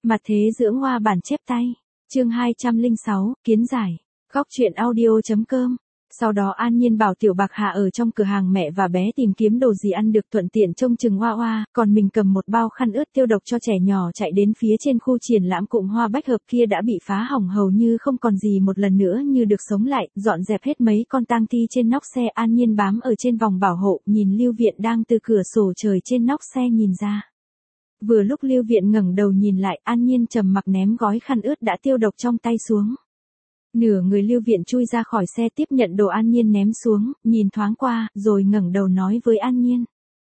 Mặt thế dưỡng hoa bản chép tay. Chương 206, kiến giải. Góc truyện audio.com. Sau đó An Nhiên bảo Tiểu Bạc Hà ở trong cửa hàng mẹ và bé tìm kiếm đồ gì ăn được thuận tiện trông chừng hoa hoa, còn mình cầm một bao khăn ướt tiêu độc cho trẻ nhỏ chạy đến phía trên khu triển lãm cụm hoa bách hợp kia đã bị phá hỏng hầu như không còn gì, một lần nữa như được sống lại, dọn dẹp hết mấy con tang thi trên nóc xe. An Nhiên bám ở trên vòng bảo hộ, nhìn Lưu Viện đang từ cửa sổ trời trên nóc xe nhìn ra. Vừa lúc Lưu Viện ngẩng đầu nhìn lại, An Nhiên trầm mặc ném gói khăn ướt đã tiêu độc trong tay xuống. Nửa người Lưu Viện chui ra khỏi xe tiếp nhận đồ An Nhiên ném xuống, nhìn thoáng qua, rồi ngẩng đầu nói với An Nhiên.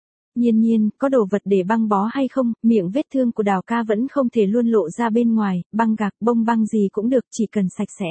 Nhiên, có đồ vật để băng bó hay không? Miệng vết thương của Đào ca vẫn không thể luôn lộ ra bên ngoài, băng gạc, bông băng gì cũng được, chỉ cần sạch sẽ.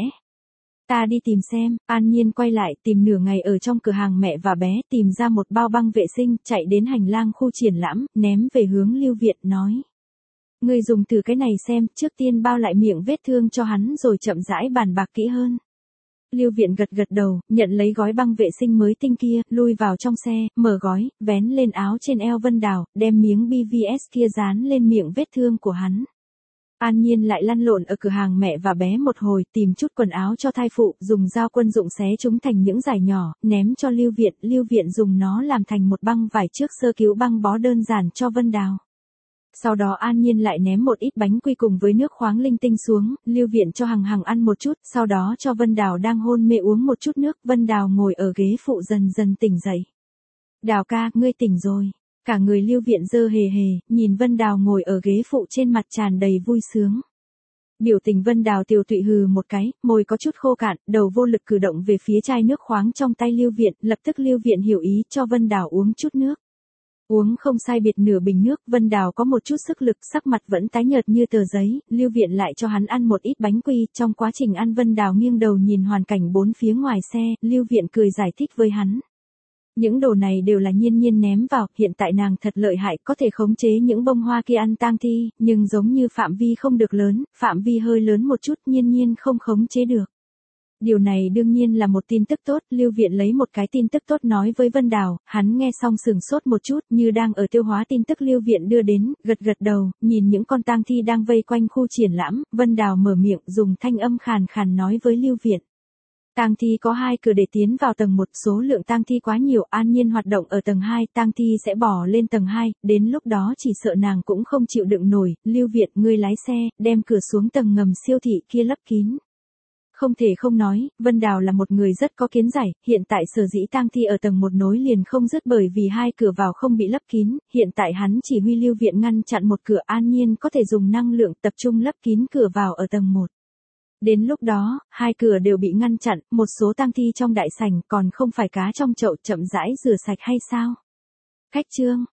Ta đi tìm xem. An Nhiên quay lại, tìm nửa ngày ở trong cửa hàng mẹ và bé, tìm ra một bao băng vệ sinh, chạy đến hành lang khu triển lãm, ném về hướng Lưu Viện, nói. Ngươi dùng thử cái này xem, trước tiên bao lại miệng vết thương cho hắn rồi chậm rãi bàn bạc kỹ hơn. Lưu Viện gật đầu, nhận lấy gói băng vệ sinh mới tinh kia, lui vào trong xe, mở gói, vén lên áo trên eo Vân Đào, đem miếng PVS kia dán lên miệng vết thương của hắn. An Nhiên lại lăn lộn ở cửa hàng mẹ và bé một hồi, tìm chút quần áo cho thai phụ, dùng dao quân dụng xé chúng thành những dải nhỏ, ném cho Lưu Viện dùng nó làm thành một băng vải trước sơ cứu băng bó đơn giản cho Vân Đào. Sau đó An Nhiên lại ném một ít bánh quy cùng với nước khoáng linh tinh xuống, Lưu Viện cho Hằng ăn một chút, sau đó cho Vân Đào đang hôn mê uống một chút nước. Vân Đào ngồi ở ghế phụ dần dần tỉnh dậy. Đào ca, ngươi tỉnh rồi. Cả người Lưu Viện dơ hề, nhìn Vân Đào ngồi ở ghế phụ trên mặt tràn đầy vui sướng. Biểu tình Vân Đào tiều tụy hừ một cái, môi có chút khô cạn, đầu vô lực cử động về phía chai nước khoáng trong tay Lưu Viện, lập tức Lưu Viện hiểu ý cho Vân Đào uống chút nước. Uống không sai biệt nửa bình nước, Vân Đào có một chút sức lực, sắc mặt vẫn tái nhợt như tờ giấy, Lưu Viện lại cho hắn ăn một ít bánh quy, trong quá trình ăn Vân Đào nghiêng đầu nhìn hoàn cảnh bốn phía ngoài xe, Lưu Viện cười giải thích với hắn. Những đồ này đều là Nhiên ném vào, hiện tại nàng thật lợi hại, có thể khống chế những bông hoa kia ăn tang thi, nhưng giống như phạm vi không được lớn, phạm vi hơi lớn một chút Nhiên không khống chế được. Điều này đương nhiên là một tin tức tốt, Lưu Viện lấy một cái tin tức tốt nói với Vân Đào, hắn nghe xong sửng sốt một chút, như đang ở tiêu hóa tin tức Lưu Viện đưa đến, gật đầu, nhìn những con tang thi đang vây quanh khu triển lãm, Vân Đào mở miệng dùng thanh âm khàn nói với Lưu Viện. Tang thi có 2 cửa để tiến vào tầng 1, số lượng tang thi quá nhiều, An Nhiên hoạt động ở tầng 2, tang thi sẽ bỏ lên tầng 2, đến lúc đó chỉ sợ nàng cũng không chịu đựng nổi, Lưu Viện, ngươi lái xe, đem cửa xuống tầng ngầm siêu thị kia lấp kín. Không thể không nói, Vân Đào là một người rất có kiến giải, hiện tại sở dĩ tang thi ở tầng 1 nối liền không dứt bởi vì 2 cửa vào không bị lấp kín, hiện tại hắn chỉ huy Lưu Viện ngăn chặn một cửa, An Nhiên có thể dùng năng lượng tập trung lấp kín cửa vào ở tầng 1. Đến lúc đó, 2 cửa đều bị ngăn chặn, một số tang thi trong đại sảnh còn không phải cá trong chậu, chậm rãi rửa sạch hay sao? Khách trương,